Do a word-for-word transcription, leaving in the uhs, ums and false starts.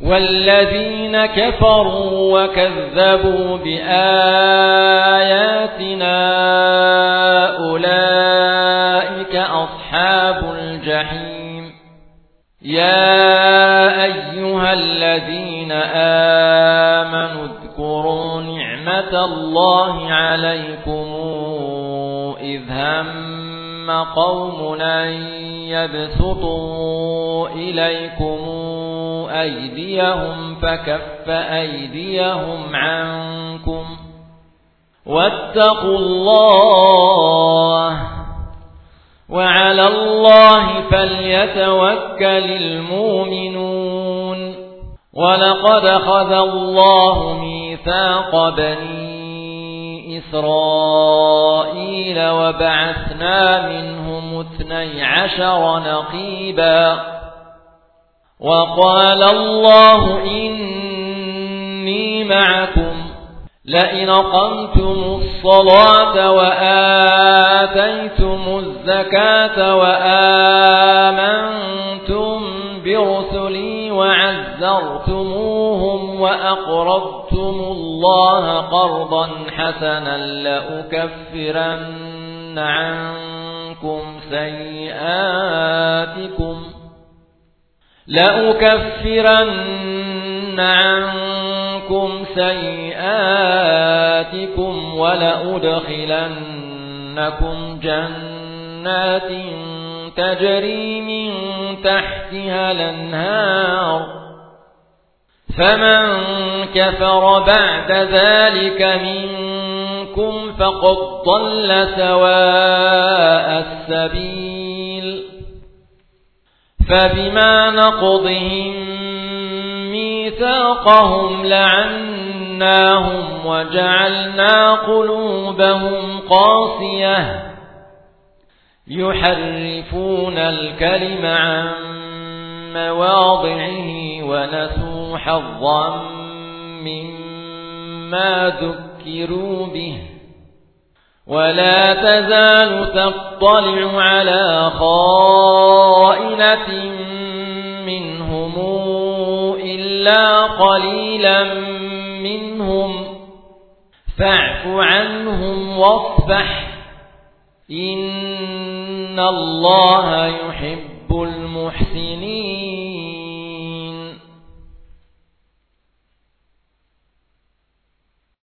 والذين كفروا وكذبوا بآياتنا أولئك أصحاب الجحيم. يا أيها الذين آمنوا اذكروا نعمة الله عليكم إذ هم قوم أن يبسطوا إليكم أيديهم فكف أيديهم عنكم واتقوا الله وعلى الله فليتوكل المؤمنون. ولقد أخذ الله ميثاق بني إسرائيل وبعثنا منهم اثني عشر نقيبا وقال الله إني معكم لئن أقمتم الصلاة وآتيتم الزكاة وآمنتم برسلي وعزرتموهم وأقرضتم الله قرضا حسنا لأكفرن عنكم سيئاتكم لأكفرن عنكم سيئاتكم ولأدخلنكم جنات تجري من تحتها الأنهار فمن كفر بعد ذلك منكم فقد ضل سواء السبيل. فبما نقضهم ميثاقهم لعناهم وجعلنا قلوبهم قاسية يحرفون الكلم عن مواضعه ونسوا حظا مما ذكروا به ولا تزال تطلع على خائنة منهم إلا قليلا منهم فاعف عنهم واصفح إن الله يحب المحسنين.